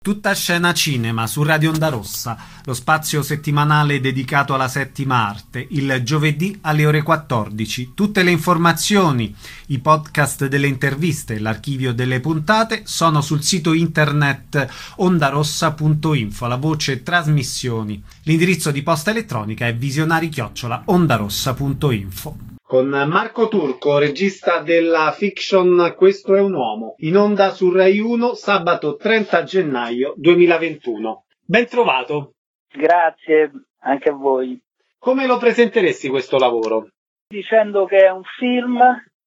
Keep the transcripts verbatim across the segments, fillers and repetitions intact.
Tutta scena cinema su Radio Onda Rossa, lo spazio settimanale dedicato alla settima arte, il giovedì alle ore quattordici. Tutte le informazioni, i podcast delle interviste, l'archivio delle puntate sono sul sito internet ondarossa punto info, la voce trasmissioni. L'indirizzo di posta elettronica è visionari chiocciola ondarossa punto info. Con Marco Turco, regista della fiction Questo è un uomo, in onda su Rai uno sabato trenta gennaio duemilaventuno. Ben trovato. Grazie, anche a voi. Come lo presenteresti questo lavoro? Dicendo che è un film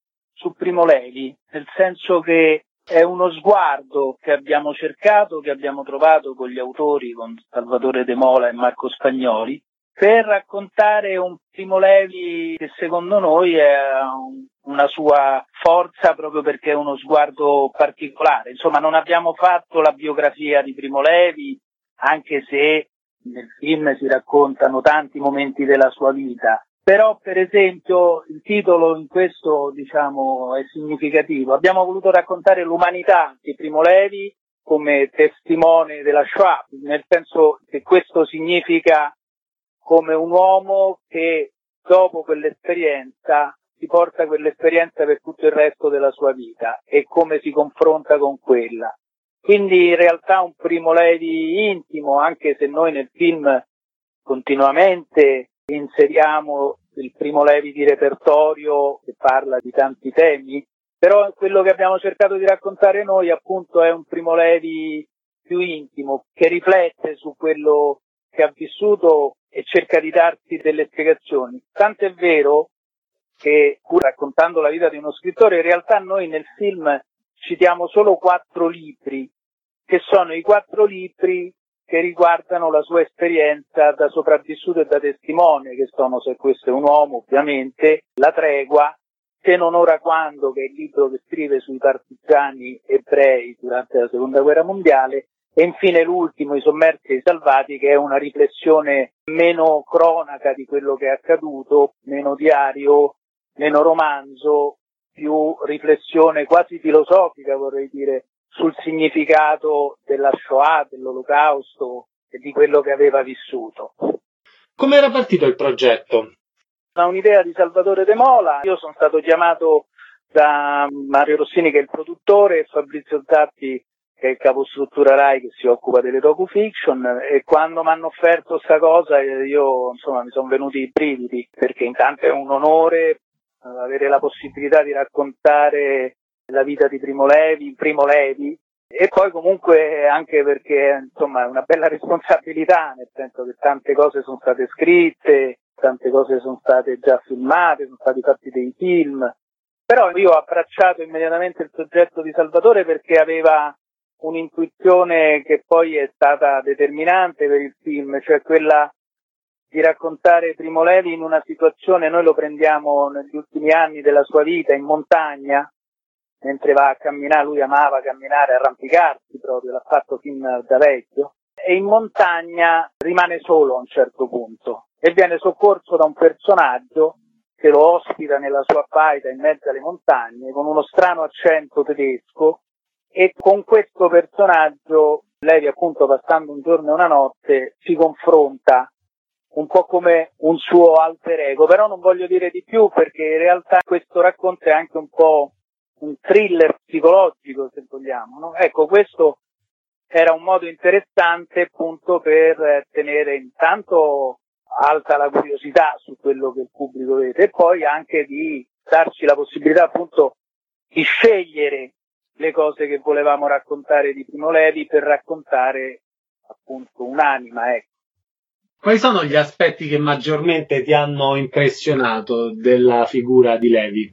su Primo Levi, nel senso che è uno sguardo che abbiamo cercato, che abbiamo trovato con gli autori, con Salvatore De Mola e Marco Spagnoli, per raccontare un Primo Levi che secondo noi ha una sua forza proprio perché è uno sguardo particolare. Insomma, non abbiamo fatto la biografia di Primo Levi, anche se nel film si raccontano tanti momenti della sua vita. Però, per esempio, il titolo in questo, diciamo, è significativo. Abbiamo voluto raccontare l'umanità di Primo Levi come testimone della Shoah, nel senso che questo significa come un uomo che dopo quell'esperienza si porta quell'esperienza per tutto il resto della sua vita e come si confronta con quella. Quindi in realtà un Primo Levi intimo, anche se noi nel film continuamente inseriamo il Primo Levi di repertorio che parla di tanti temi, però quello che abbiamo cercato di raccontare noi appunto è un Primo Levi più intimo, che riflette su quello che ha vissuto e cerca di darti delle spiegazioni. Tanto è vero che, pur raccontando la vita di uno scrittore, in realtà noi nel film citiamo solo quattro libri, che sono i quattro libri che riguardano la sua esperienza da sopravvissuto e da testimone, che sono Se questo è un uomo, ovviamente, La tregua, Se non ora quando, che è il libro che scrive sui partigiani ebrei durante la Seconda Guerra Mondiale, e infine l'ultimo, I sommersi e i salvati, che è una riflessione meno cronaca di quello che è accaduto, meno diario, meno romanzo, più riflessione quasi filosofica, vorrei dire, sul significato della Shoah, dell'Olocausto e di quello che aveva vissuto. Come era partito il progetto? Da un'idea di Salvatore De Mola, io sono stato chiamato da Mario Rossini, che è il produttore, e Fabrizio Zappi, che è il capostruttura Rai che si occupa delle docu-fiction, e quando mi hanno offerto sta cosa io insomma mi sono venuti i brividi, perché intanto è un onore avere la possibilità di raccontare la vita di Primo Levi, Primo Levi, e poi comunque anche perché insomma è una bella responsabilità, nel senso che tante cose sono state scritte, tante cose sono state già filmate, sono stati fatti dei film, però io ho abbracciato immediatamente il progetto di Salvatore perché aveva un'intuizione che poi è stata determinante per il film, cioè quella di raccontare Primo Levi in una situazione, noi lo prendiamo negli ultimi anni della sua vita, in montagna, mentre va a camminare, lui amava camminare, arrampicarsi proprio, l'ha fatto fin da vecchio, e in montagna rimane solo a un certo punto e viene soccorso da un personaggio che lo ospita nella sua baita in mezzo alle montagne, con uno strano accento tedesco. E con questo personaggio Levi, appunto, passando un giorno e una notte, si confronta un po' come un suo alter ego, però non voglio dire di più perché in realtà questo racconto è anche un po' un thriller psicologico, se vogliamo, no? Ecco, questo era un modo interessante appunto per tenere intanto alta la curiosità su quello che il pubblico vede e poi anche di darci la possibilità appunto di scegliere le cose che volevamo raccontare di Primo Levi per raccontare appunto un'anima, ecco. Quali sono gli aspetti che maggiormente ti hanno impressionato della figura di Levi?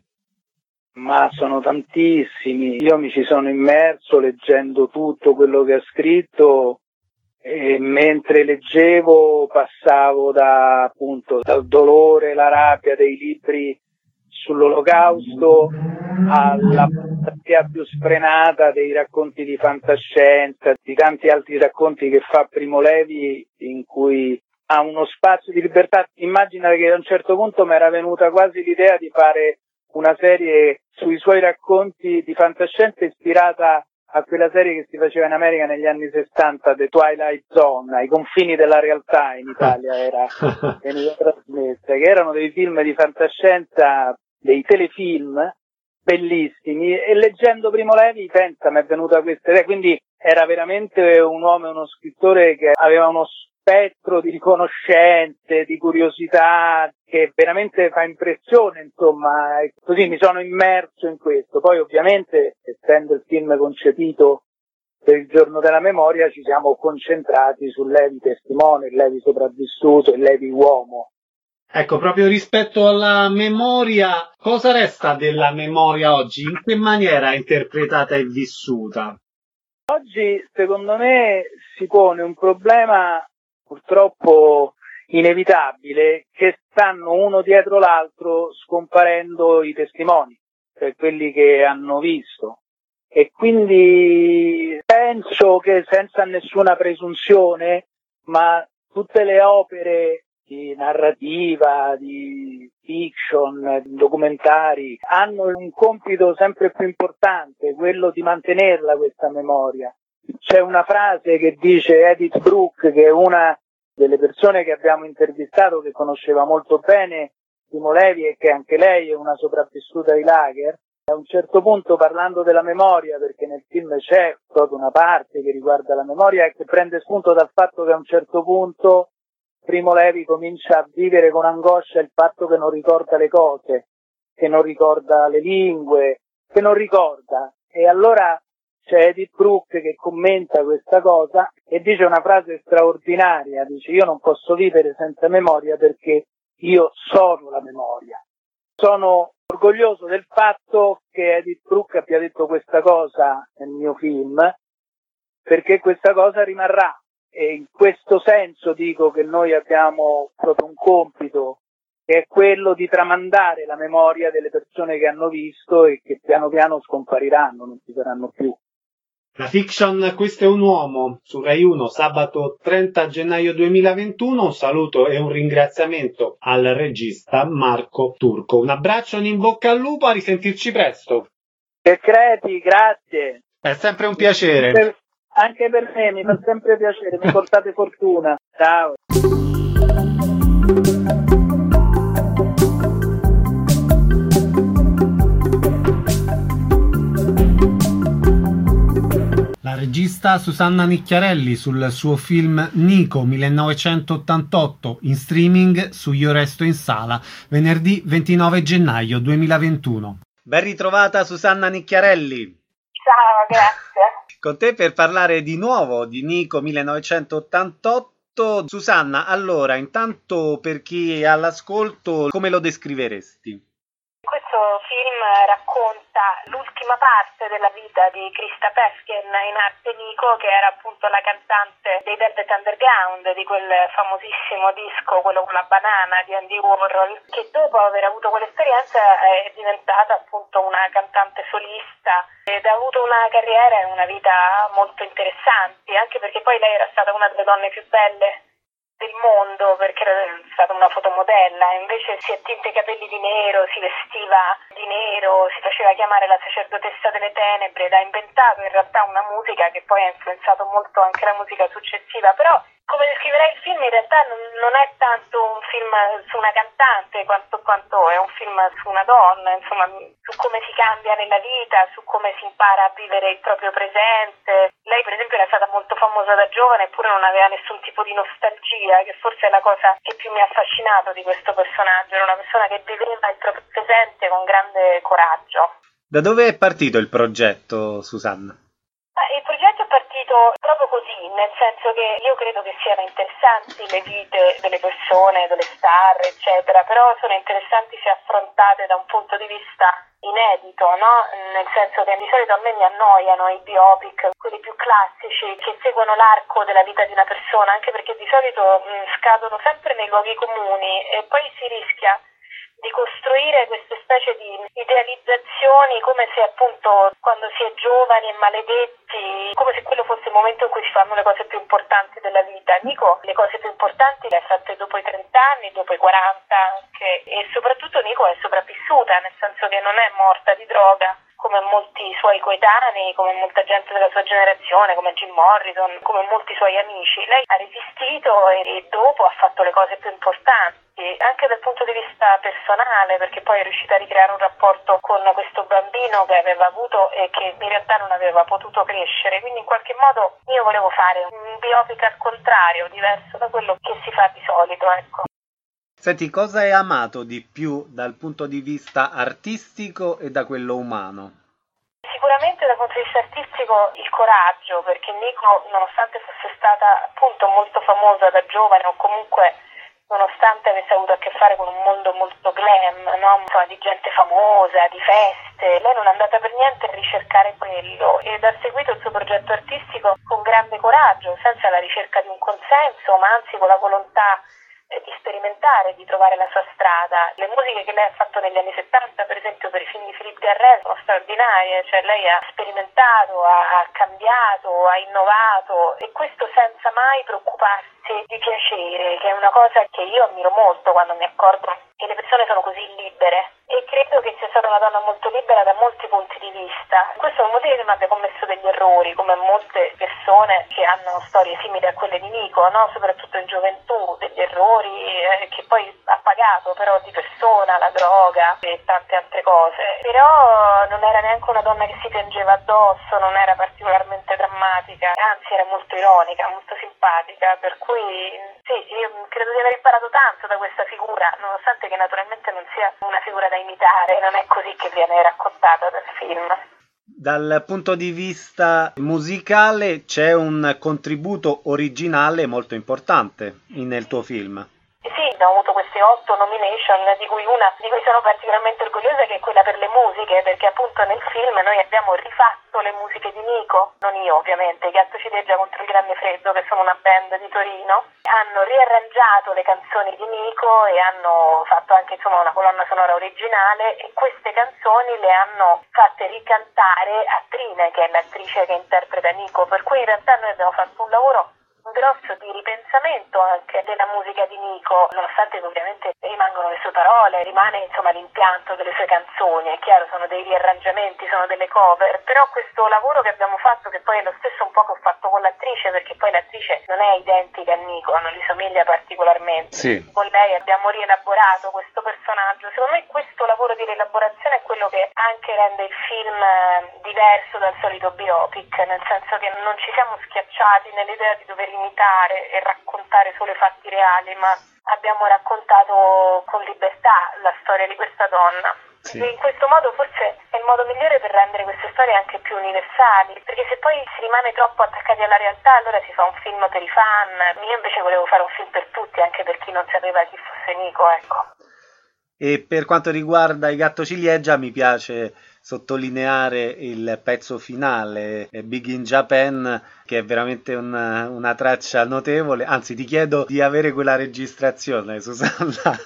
Ma sono tantissimi. Io mi ci sono immerso leggendo tutto quello che ha scritto e mentre leggevo passavo da appunto dal dolore, la rabbia dei libri sull'Olocausto alla fantasia più sfrenata dei racconti di fantascienza, di tanti altri racconti che fa Primo Levi in cui ha uno spazio di libertà. Immagina che a un certo punto mi era venuta quasi l'idea di fare una serie sui suoi racconti di fantascienza ispirata a quella serie che si faceva in America negli anni sessanta, The Twilight Zone, ai confini della realtà in Italia era veniva trasmessa, che erano dei film di fantascienza, dei telefilm bellissimi, e leggendo Primo Levi, pensa, mi è venuta questa idea, quindi era veramente un uomo, uno scrittore che aveva uno spettro di riconoscenze, di curiosità, che veramente fa impressione, insomma, e così mi sono immerso in questo. Poi ovviamente, essendo il film concepito per il giorno della memoria, ci siamo concentrati su Levi testimone, Levi sopravvissuto e Levi uomo. Ecco, proprio rispetto alla memoria, cosa resta della memoria oggi? In che maniera è interpretata e vissuta? Oggi, secondo me, si pone un problema purtroppo inevitabile, che stanno uno dietro l'altro scomparendo i testimoni, cioè quelli che hanno visto. E quindi penso che, senza nessuna presunzione, ma tutte le opere di narrativa, di fiction, di documentari, hanno un compito sempre più importante, quello di mantenerla questa memoria. C'è una frase che dice Edith Brooke, che è una delle persone che abbiamo intervistato, che conosceva molto bene Primo Levi e che anche lei è una sopravvissuta di Lager. A un certo punto, parlando della memoria, perché nel film c'è proprio una parte che riguarda la memoria e che prende spunto dal fatto che a un certo punto Primo Levi comincia a vivere con angoscia il fatto che non ricorda le cose, che non ricorda le lingue, che non ricorda. E allora c'è Edith Brooke che commenta questa cosa e dice una frase straordinaria, dice: io non posso vivere senza memoria perché io sono la memoria. Sono orgoglioso del fatto che Edith Brooke abbia detto questa cosa nel mio film, perché questa cosa rimarrà. E in questo senso dico che noi abbiamo proprio un compito, che è quello di tramandare la memoria delle persone che hanno visto e che piano piano scompariranno, non ci saranno più. La fiction Questo è un uomo su Rai uno, sabato trenta gennaio duemilaventuno. Un saluto e un ringraziamento al regista Marco Turco. Un abbraccio, un in bocca al lupo, a risentirci presto. Che credi, grazie. È sempre un piacere. Anche per me, mi fa sempre piacere, mi portate fortuna. Ciao. La regista Susanna Nicchiarelli sul suo film Nico millenovecentottantotto, in streaming su Io Resto in Sala, venerdì ventinove gennaio duemilaventuno. Ben ritrovata Susanna Nicchiarelli. Ciao, grazie. Con te per parlare di nuovo di Nico millenovecentottantotto. Susanna, allora, intanto per chi è all'ascolto, come lo descriveresti? Questo film racconta l'ultima parte della vita di Krista Pesken, in arte Nico, che era appunto la cantante dei Velvet Underground, di quel famosissimo disco, quello con la banana di Andy Warhol, che dopo aver avuto quell'esperienza è diventata appunto una cantante solista ed ha avuto una carriera e una vita molto interessanti, anche perché poi lei era stata una delle donne più belle del mondo, perché era stata una fotomodella, invece si è tinta i capelli di nero, si vestiva di nero, si faceva chiamare la sacerdotessa delle tenebre ed ha inventato in realtà una musica che poi ha influenzato molto anche la musica successiva. Però, come descriverei il film, in realtà non, non è tanto un film su una cantante quanto, quanto è un film su una donna, insomma, su come si cambia nella vita, su come si impara a vivere il proprio presente. Lei per esempio era stata molto famosa da giovane, eppure non aveva nessun tipo di nostalgia, che forse è la cosa che più mi ha affascinato di questo personaggio. Era una persona che viveva il proprio presente con grande coraggio. Da dove è partito il progetto, Susanna? Il progetto è partito proprio così, nel senso che io credo che siano interessanti le vite delle persone, delle star, eccetera, però sono interessanti se affrontate da un punto di vista inedito, no? Nel senso che di solito a me mi annoiano i biopic, quelli più classici, che seguono l'arco della vita di una persona, anche perché di solito mh, scadono sempre nei luoghi comuni e poi si rischia di costruire queste specie di idealizzazioni, come se appunto quando si è giovani e maledetti, come se quello fosse il momento in cui si fanno le cose più importanti della vita. Nico le cose più importanti le ha fatte dopo i trenta anni, dopo i quaranta anche, e soprattutto Nico è sopravvissuta, nel senso che non è morta di droga come molti suoi coetanei, come molta gente della sua generazione, come Jim Morrison, come molti suoi amici. Lei ha resistito e, e dopo ha fatto le cose più importanti, anche dal punto di vista personale, perché poi è riuscita a ricreare un rapporto con questo bambino che aveva avuto e che in realtà non aveva potuto crescere. Quindi in qualche modo io volevo fare un biopic al contrario, diverso da quello che si fa di solito, ecco. Senti, cosa hai amato di più dal punto di vista artistico e da quello umano? Sicuramente dal punto di vista artistico il coraggio, perché Nico, nonostante fosse stata appunto molto famosa da giovane o comunque nonostante avesse avuto a che fare con un mondo molto glam, no? Insomma, di gente famosa, di feste, lei non è andata per niente a ricercare quello ed ha seguito il suo progetto artistico con grande coraggio, senza la ricerca di un consenso, ma anzi con la volontà di sperimentare, di trovare la sua strada. Le musiche che lei ha fatto negli anni settanta, per esempio per i film di Philippe Garrel, sono straordinarie, cioè lei ha sperimentato, ha, ha cambiato, ha innovato e questo senza mai preoccuparsi di piacere, che è una cosa che io ammiro molto quando mi accorgo che le persone sono così libere e credo che sia stata una donna molto libera da molti punti di vista. Questo non vuol dire che non abbia commesso degli errori, come molte persone che hanno storie simili a quelle di Nico, no? Soprattutto in gioventù, degli errori eh, che poi ha pagato però di persona, la droga e tante altre cose. Però non era neanche una donna che si piangeva addosso, non era particolarmente drammatica, anzi era molto ironica, molto simpatica, per cui sì, io credo di aver imparato tanto da questa figura, nonostante che naturalmente non sia una figura da imitare, non è così che viene raccontata dal film. Dal punto di vista musicale c'è un contributo originale molto importante nel tuo film. Sì, abbiamo avuto queste otto nomination, di cui una di cui sono particolarmente orgogliosa, che è quella per le musiche, perché appunto nel film noi abbiamo rifatto le musiche di Nico, non io ovviamente, i Gatto Ciliegia contro il Grande Freddo, che sono una band di Torino, hanno riarrangiato le canzoni di Nico e hanno fatto anche insomma una colonna sonora originale e queste canzoni le hanno fatte ricantare a Trine, che è l'attrice che interpreta Nico, per cui in realtà noi abbiamo fatto un lavoro grosso di ripensamento anche della musica di Nico, nonostante ovviamente rimangono le sue parole, rimane insomma l'impianto delle sue canzoni, è chiaro, sono dei riarrangiamenti, sono delle cover, però questo lavoro che abbiamo fatto, che poi è lo stesso un po' che ho fatto con l'attrice, perché poi l'attrice non è identica a Nico, non gli somiglia particolarmente, sì. Con lei abbiamo rielaborato questo personaggio, secondo me questo lavoro di rielaborazione è quello che anche rende il film diverso dal solito biopic, nel senso che non ci siamo schiacciati nell'idea di dover imitare e raccontare solo i fatti reali, ma abbiamo raccontato con libertà la storia di questa donna. Sì. E in questo modo forse è il modo migliore per rendere queste storie anche più universali, perché se poi si rimane troppo attaccati alla realtà allora si fa un film per i fan. Io invece volevo fare un film per tutti, anche per chi non sapeva chi fosse Nico, ecco. E per quanto riguarda i Gatto Ciliegia mi piace sottolineare il pezzo finale, Big in Japan, che è veramente una, una traccia notevole. Anzi, ti chiedo di avere quella registrazione, Susanna.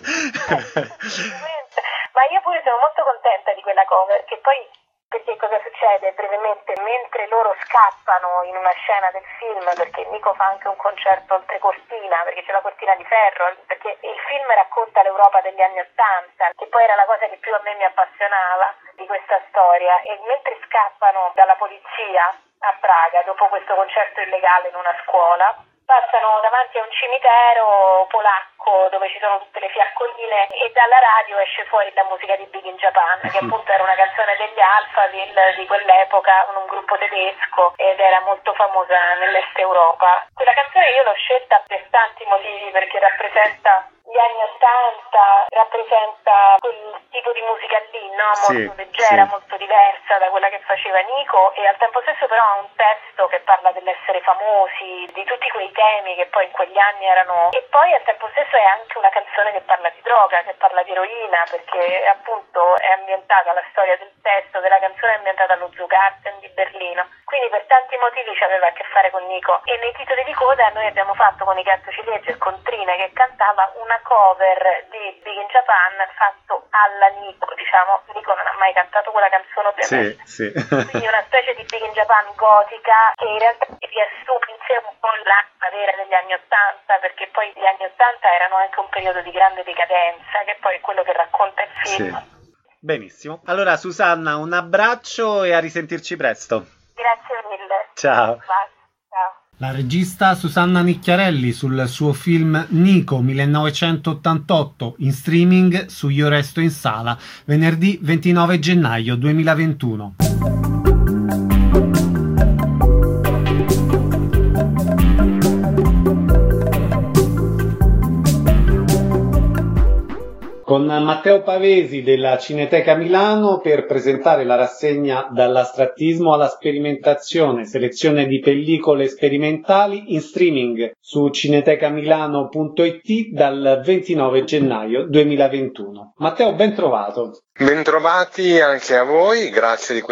Ma io pure sono molto contenta di quella cover, che poi, perché cosa succede? Brevemente, mentre loro scappano in una scena del film, perché Nico fa anche un concerto oltre cortina, perché c'è la cortina di ferro, perché il film racconta l'Europa degli anni Ottanta, che poi era la cosa che più a me mi appassionava di questa storia, e mentre scappano dalla polizia a Praga, dopo questo concerto illegale in una scuola, passano davanti a un cimitero polacco dove ci sono tutte le fiaccoline e dalla radio esce fuori la musica di Big in Japan, che appunto era una canzone degli Alphaville di quell'epoca, un gruppo tedesco, ed era molto famosa nell'Est Europa. Quella canzone io l'ho scelta per tanti motivi, perché rappresenta gli anni Ottanta, rappresenta quel tipo di musica lì, no? Molto sì, leggera, sì. Molto diversa da quella che faceva Nico, e al tempo stesso però ha un testo che parla dell'essere famosi, di tutti quei temi che poi in quegli anni erano, e poi al tempo stesso è anche una canzone che parla di droga, che parla di eroina, perché appunto è ambientata, la storia del testo della canzone è ambientata allo Zugarten di Berlino, quindi per tanti motivi ci aveva a che fare con Nico. E nei titoli di coda noi abbiamo fatto con i Gatto Ciliegia e con Trine, che cantava una cover di Big in Japan fatto alla Nico, diciamo. Nico non ha mai cantato quella canzone ovviamente, sì, sì. Quindi una specie di Big in Japan gotica che in realtà riassume in sé un po' l'anima vera degli anni Ottanta, perché poi gli anni Ottanta erano anche un periodo di grande decadenza, che poi è quello che racconta il film. Sì. Benissimo. Allora Susanna, un abbraccio e a risentirci presto. Grazie mille. Ciao. Ciao. La regista Susanna Nicchiarelli sul suo film Nico millenovecentottantotto in streaming su Io Resto in Sala venerdì ventinove gennaio duemilaventuno. Con Matteo Pavesi della Cineteca Milano per presentare la rassegna Dall'astrattismo alla sperimentazione, selezione di pellicole sperimentali in streaming su cinetecamilano punto it dal ventinove gennaio duemilaventuno. Matteo, ben trovato. Bentrovati anche a voi, grazie di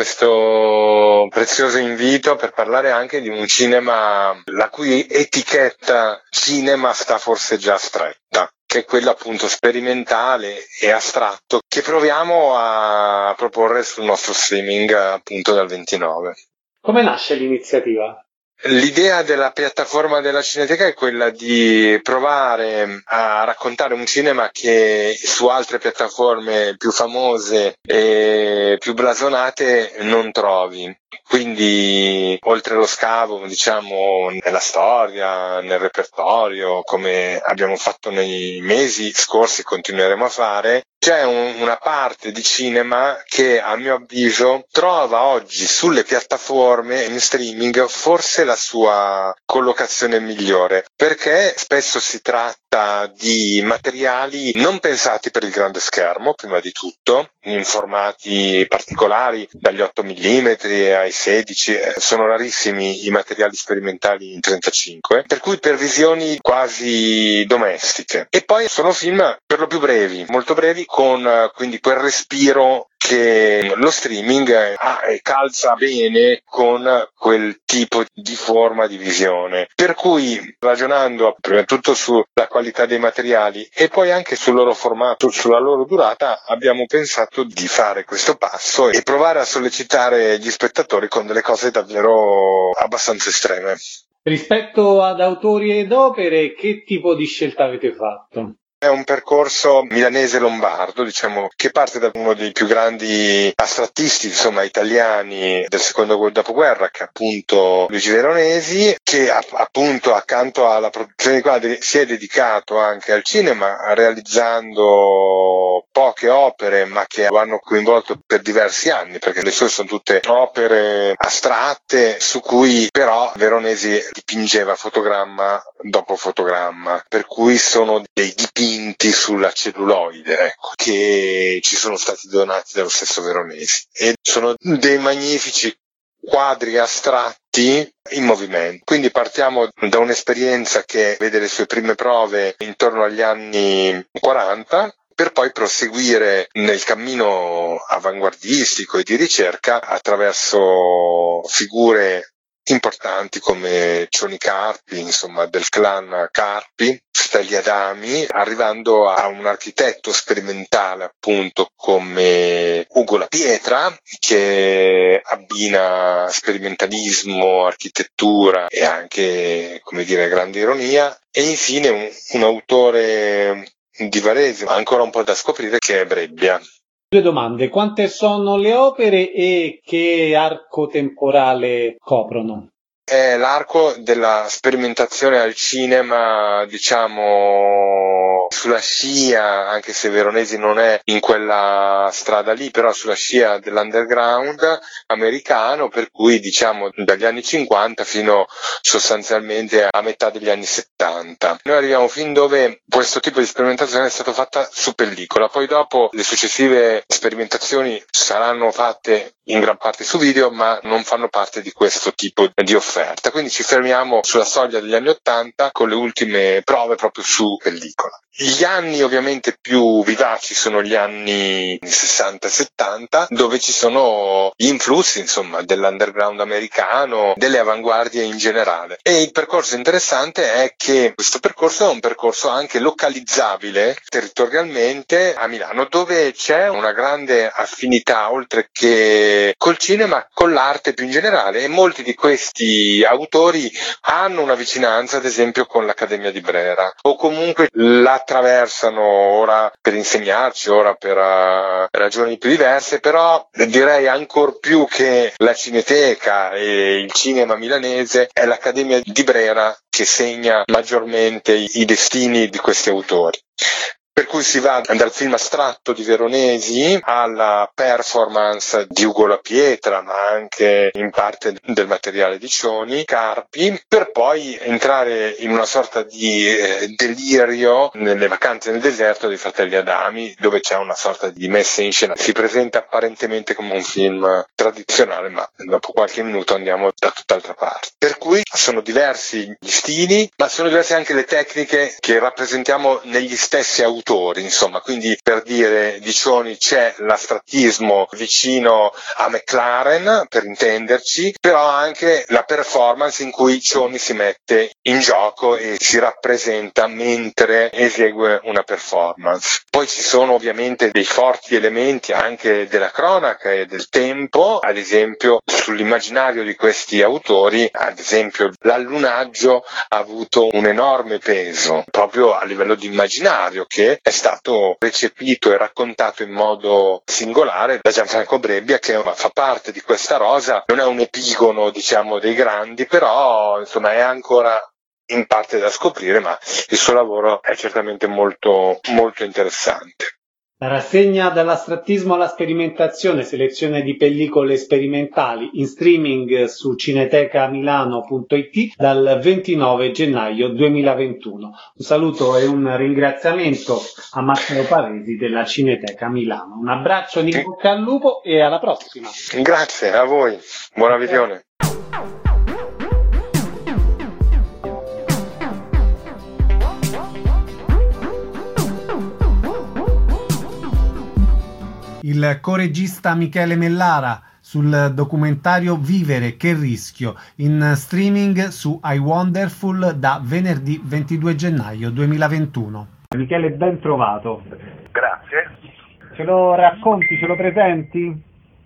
questo prezioso invito per parlare anche di un cinema la cui etichetta cinema sta forse già stretta, che è quello appunto sperimentale e astratto che proviamo a proporre sul nostro streaming appunto dal ventinove. Come nasce l'iniziativa? L'idea della piattaforma della Cineteca è quella di provare a raccontare un cinema che su altre piattaforme più famose e più blasonate non trovi. Quindi, oltre lo scavo, diciamo, nella storia, nel repertorio, come abbiamo fatto nei mesi scorsi e continueremo a fare, c'è un, una parte di cinema che, a mio avviso, trova oggi sulle piattaforme in streaming forse la sua collocazione migliore, perché spesso si tratta di materiali non pensati per il grande schermo, prima di tutto, in formati particolari, dagli otto millimetri ai sedici, sono rarissimi i materiali sperimentali in trentacinque, per cui per visioni quasi domestiche. E poi sono film per lo più brevi, molto brevi, con quindi quel respiro che lo streaming ha e calza bene con quel tipo di forma di visione. Per cui, ragionando prima di tutto sulla qualità dei materiali e poi anche sul loro formato, sulla loro durata, abbiamo pensato di fare questo passo e provare a sollecitare gli spettatori con delle cose davvero abbastanza estreme. Rispetto ad autori ed opere, che tipo di scelta avete fatto? È un percorso milanese lombardo, diciamo, che parte da uno dei più grandi astrattisti, insomma, italiani del secondo dopoguerra, che è appunto Luigi Veronesi, che appunto accanto alla produzione di quadri si è dedicato anche al cinema, realizzando poche opere, ma che lo hanno coinvolto per diversi anni, perché le sue sono tutte opere astratte su cui però Veronesi dipingeva fotogramma dopo fotogramma, per cui sono dei dipinti sulla celluloide, ecco, che ci sono stati donati dallo stesso Veronesi, e sono dei magnifici quadri astratti in movimento. Quindi partiamo da un'esperienza che vede le sue prime prove intorno agli anni quaranta, per poi proseguire nel cammino avanguardistico e di ricerca attraverso figure importanti come Cioni Carpi, insomma del clan Carpi, Steli Adami, arrivando a un architetto sperimentale appunto come Ugo La Pietra, che abbina sperimentalismo, architettura e anche, come dire, grande ironia, e infine un, un autore di Varese, ancora un po' da scoprire, che è Brebbia. Due domande: quante sono le opere e che arco temporale coprono? È l'arco della sperimentazione al cinema, diciamo, sulla scia, anche se Veronesi non è in quella strada lì, però sulla scia dell'underground americano, per cui diciamo dagli anni cinquanta fino sostanzialmente a metà degli anni settanta. Noi arriviamo fin dove questo tipo di sperimentazione è stata fatta su pellicola, poi dopo le successive sperimentazioni saranno fatte in gran parte su video, ma non fanno parte di questo tipo di offerta. Quindi ci fermiamo sulla soglia degli anni ottanta con le ultime prove proprio su pellicola. Gli anni ovviamente più vivaci sono gli anni sessanta e settanta, dove ci sono gli influssi, insomma, dell'underground americano, delle avanguardie in generale. E il percorso interessante è che che questo percorso è un percorso anche localizzabile territorialmente a Milano, dove c'è una grande affinità, oltre che col cinema, con l'arte più in generale, e molti di questi autori hanno una vicinanza, ad esempio, con l'Accademia di Brera, o comunque la attraversano ora per insegnarci, ora per uh, ragioni più diverse, però direi ancor più che la Cineteca e il cinema milanese è l'Accademia di Brera che segna maggiormente i, i destini di questi autori. Per cui si va dal film astratto di Veronesi alla performance di Ugo La Pietra, ma anche in parte del materiale di Cioni, Carpi, per poi entrare in una sorta di eh, delirio nelle Vacanze nel deserto dei Fratelli Adami, dove c'è una sorta di messa in scena. Si presenta apparentemente come un film tradizionale, ma dopo qualche minuto andiamo da tutt'altra parte. Per cui sono diversi gli stili, ma sono diverse anche le tecniche che rappresentiamo negli stessi autori. Insomma, quindi per dire di Cioni c'è l'astrattismo vicino a McLaren, per intenderci, però anche la performance in cui Cioni si mette in gioco e si rappresenta mentre esegue una performance. Poi ci sono ovviamente dei forti elementi anche della cronaca e del tempo, ad esempio sull'immaginario di questi autori, ad esempio l'allunaggio ha avuto un enorme peso proprio a livello di immaginario, che è stato recepito e raccontato in modo singolare da Gianfranco Brebbia, che fa parte di questa rosa. Non è un epigono, diciamo, dei grandi, però insomma è ancora in parte da scoprire, ma il suo lavoro è certamente molto molto interessante. La rassegna Dall'astrattismo alla sperimentazione, selezione di pellicole sperimentali in streaming su cineteca milano punto it dal ventinove gennaio duemilaventuno. Un saluto e un ringraziamento a Matteo Pavesi della Cineteca Milano. Un abbraccio di bocca al lupo e alla prossima. Grazie a voi, buona visione. Il coregista Michele Mellara sul documentario Vivere, che rischio, in streaming su iWonderful da venerdì ventidue gennaio duemilaventuno. Michele, ben trovato. Grazie. Ce lo racconti, ce lo presenti?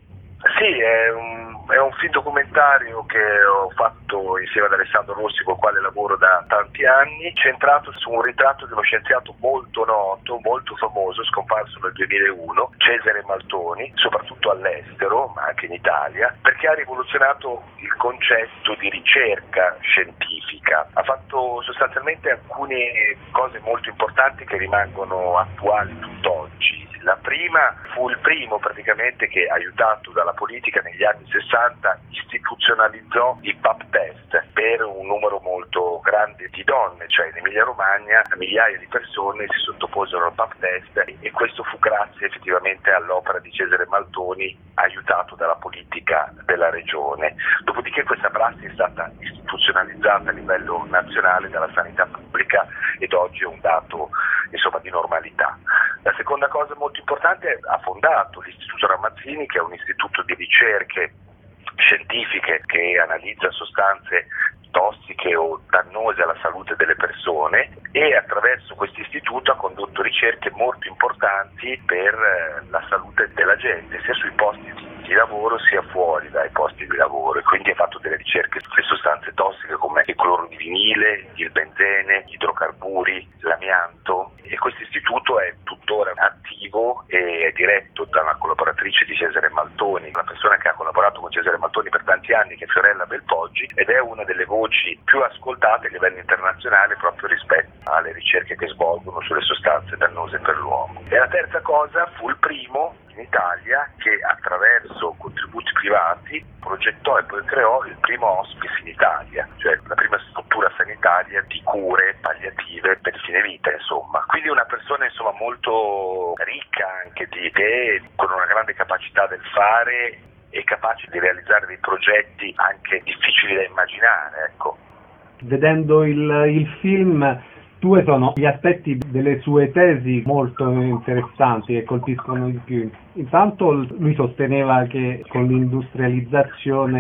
Sì, è un, è un film documentario che ho fatto insieme ad Alessandro Rossi, con il quale lavoro da tanti anni, centrato su un ritratto di uno scienziato molto noto, molto famoso, scomparso nel duemilauno, Cesare Maltoni, soprattutto all'estero, ma anche in Italia, perché ha rivoluzionato il concetto di ricerca scientifica. Ha fatto sostanzialmente alcune cose molto importanti che rimangono attuali tutt'oggi. La prima fu il primo praticamente che, aiutato dalla politica negli anni sessanta, istituzionalizzò i pap test per un numero molto grande di donne, cioè in Emilia Romagna migliaia di persone si sottoposero al pap test, e questo fu grazie effettivamente all'opera di Cesare Maltoni, aiutato dalla politica della regione. Dopodiché questa prassi è stata istituzionalizzata a livello nazionale dalla sanità pubblica ed oggi è un dato, insomma, di normalità. La seconda cosa molto importante, ha fondato l'Istituto Ramazzini, che è un istituto di ricerche scientifiche che analizza sostanze tossiche o dannose alla salute delle persone, e attraverso questo istituto ha condotto ricerche molto importanti per la salute della gente, sia sui posti di lavoro sia fuori dai posti di lavoro, e quindi ha fatto delle ricerche sulle sostanze tossiche come il cloro di vinile, il benzene, gli idrocarburi, l'amianto, e questo istituto è tuttora attivo e è diretto da una collaboratrice di Cesare Maltoni, una persona che ha collaborato con Cesare Maltoni per tanti anni, che è Fiorella Belpoggi, ed è una delle voci più ascoltate a livello internazionale proprio rispetto alle ricerche che svolgono sulle sostanze dannose per l'uomo. E la terza cosa, fu il primo in Italia che attraverso contributi privati progettò e poi creò il primo hospice in Italia, cioè la prima struttura sanitaria di cure palliative per fine vita, insomma. Quindi una persona, insomma, molto ricca anche di idee, con una grande capacità del fare e capace di realizzare dei progetti anche difficili da immaginare, ecco. Vedendo il, il film, due sono gli aspetti delle sue tesi molto interessanti e colpiscono di più. Intanto lui sosteneva che con l'industrializzazione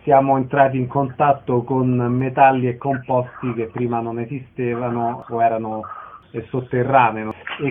siamo entrati in contatto con metalli e composti che prima non esistevano o erano sotterranei e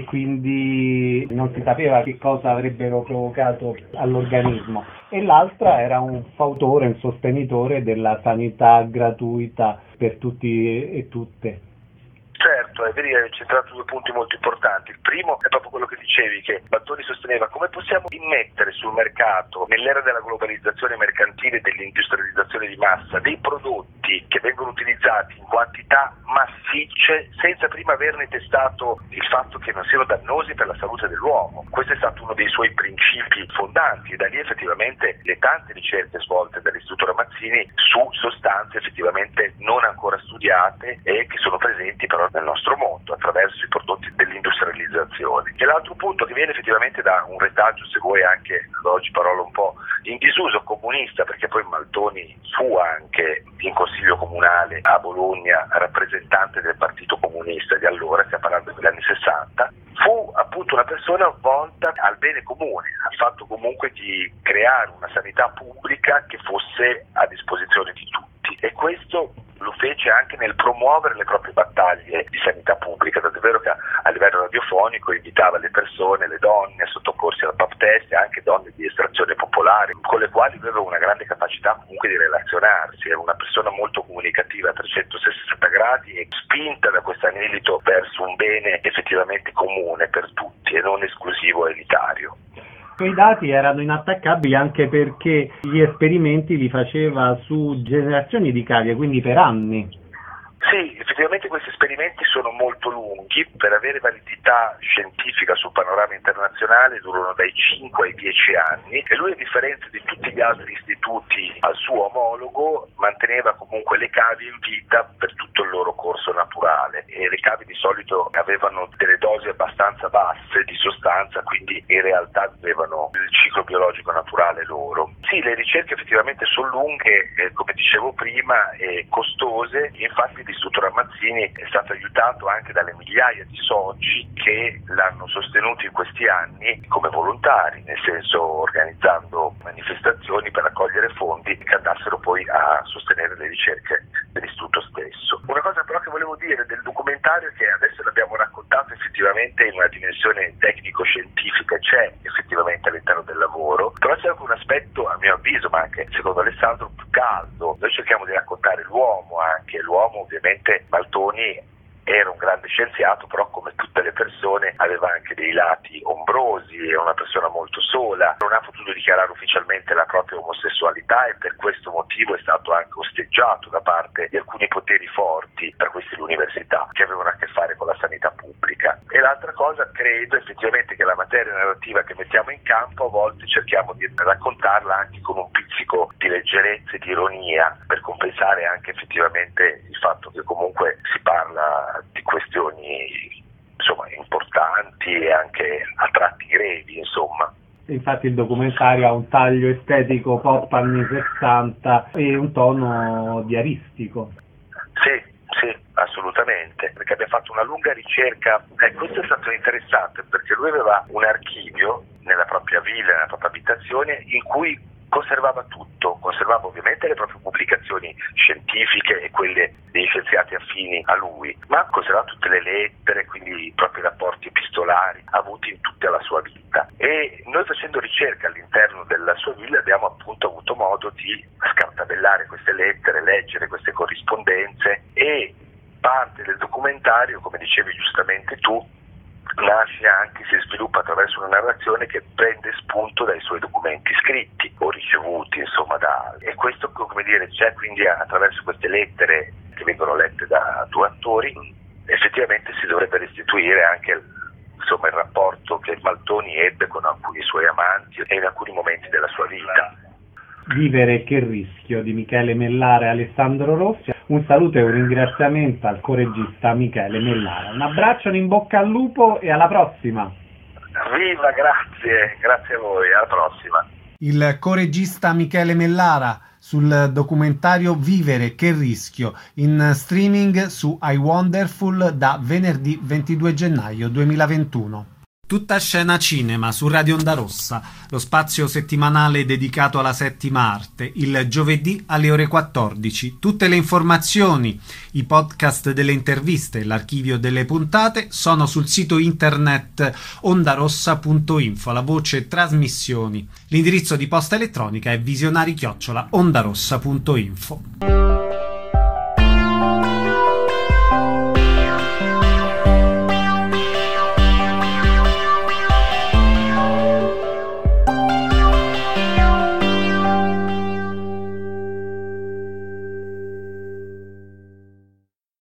quindi non si sapeva che cosa avrebbero provocato all'organismo. E l'altra era un fautore, un sostenitore della sanità gratuita per tutti e tutte. Certo, è vero, hai centrato due punti molto importanti. Il primo è proprio quello che dicevi, che Baltoni sosteneva: come possiamo immettere sul mercato, nell'era della globalizzazione mercantile e dell'industrializzazione di massa, dei prodotti che vengono utilizzati in quantità massicce senza prima averne testato il fatto che non siano dannosi per la salute dell'uomo. Questo è stato uno dei suoi principi fondanti, e da lì effettivamente le tante ricerche svolte dall'Istituto Ramazzini su sostanze effettivamente non ancora studiate e che sono presenti però nel nostro mondo attraverso i prodotti dell'industrializzazione. E l'altro punto che viene effettivamente da un retaggio, se vuoi anche oggi parola un po' in disuso, comunista, perché poi Baltoni fu anche in consiglio comunale a Bologna rappresentante del partito comunista di allora, stiamo parlando degli anni sessanta, fu appunto una persona volta al bene comune, al fatto comunque di creare una sanità pubblica che fosse a disposizione di tutti, e questo lo fece anche nel promuovere le proprie battaglie di sanità pubblica, tant'è vero che a livello radiofonico invitava le persone, le donne, a sottoporsi al pap test, anche donne di estrazione popolare, con le quali aveva una grande capacità comunque di relazionarsi. Era una persona molto comunicativa a trecentosessanta gradi e spinta da questo anelito verso un bene effettivamente comune per tutti e non esclusivo e elitario. Quei dati erano inattaccabili anche perché gli esperimenti li faceva su generazioni di cavie, quindi per anni. Sì, effettivamente questi esperimenti sono molto lunghi, per avere validità scientifica sul panorama internazionale durano dai cinque ai dieci anni, e lui, a differenza di tutti gli altri istituti al suo omologo, manteneva comunque le cavie in vita per tutto il loro corso naturale, e le cavie di solito avevano delle dosi abbastanza basse di sostanza, quindi in realtà avevano il ciclo biologico naturale loro. Sì, le ricerche effettivamente sono lunghe, eh, come dicevo prima, e costose. Infatti l'Istituto Ramazzini è stato aiutato anche dalle migliaia di soci che l'hanno sostenuto in questi anni come volontari, nel senso organizzando manifestazioni per raccogliere fondi che andassero poi a sostenere le ricerche dell'istituto stesso. Una cosa però che volevo dire del documentario è che adesso l'abbiamo raccontato effettivamente in una dimensione tecnico-scientifica, c'è effettivamente all'interno del lavoro, però c'è anche un aspetto, a mio avviso, ma anche secondo Alessandro, più caldo. Noi cerchiamo di raccontare l'uomo, anche l'uomo. Ovviamente Baltoni era un grande scienziato, però come tutte le persone aveva anche dei lati ombrosi, è una persona molto sola, non ha potuto dichiarare ufficialmente la propria omosessualità e per questo motivo è stato anche osteggiato da parte di alcuni poteri forti, tra questi l'università, che avevano a che fare con la sanità pubblica. E l'altra cosa, credo effettivamente che la materia narrativa che mettiamo in campo a volte cerchiamo di raccontarla anche con un pizzico di leggerezza e di ironia, per compensare anche effettivamente il fatto che comunque si parla di questioni insomma importanti e anche a tratti grevi, insomma. Infatti il documentario ha un taglio estetico pop anni sessanta e un tono diaristico. Sì, sì, assolutamente, perché abbiamo fatto una lunga ricerca e questo è stato interessante perché lui aveva un archivio nella propria villa, nella propria abitazione, in cui conservava tutto, conservava ovviamente le proprie pubblicazioni scientifiche e quelle degli scienziati affini a lui, ma conservava tutte le lettere, quindi i propri rapporti epistolari avuti in tutta la sua vita. E noi, facendo ricerca all'interno della sua villa, abbiamo appunto avuto modo di scartabellare queste lettere, leggere queste corrispondenze, e parte del documentario, come dicevi giustamente tu, nasce anche, si sviluppa attraverso una narrazione che prende spunto dai suoi documenti scritti o ricevuti, insomma, da e questo, come dire, c'è quindi attraverso queste lettere che vengono lette da due attori, effettivamente si dovrebbe restituire anche insomma il rapporto che Baltoni ebbe con alcuni suoi amanti e in alcuni momenti della sua vita. Vivere che rischio di Michele Mellara e Alessandro Rossi. Un saluto e un ringraziamento al coregista Michele Mellara. Un abbraccio, in bocca al lupo e alla prossima. Viva, grazie, grazie a voi, alla prossima. Il coregista Michele Mellara sul documentario Vivere che rischio, in streaming su iWonderful da venerdì ventidue gennaio duemilaventuno. Tutta scena cinema su Radio Onda Rossa, lo spazio settimanale dedicato alla settima arte, il giovedì alle ore quattordici. Tutte le informazioni, i podcast delle interviste e l'archivio delle puntate sono sul sito internet ondarossa punto info, la voce trasmissioni. L'indirizzo di posta elettronica è visionari chiocciola ondarossa punto info.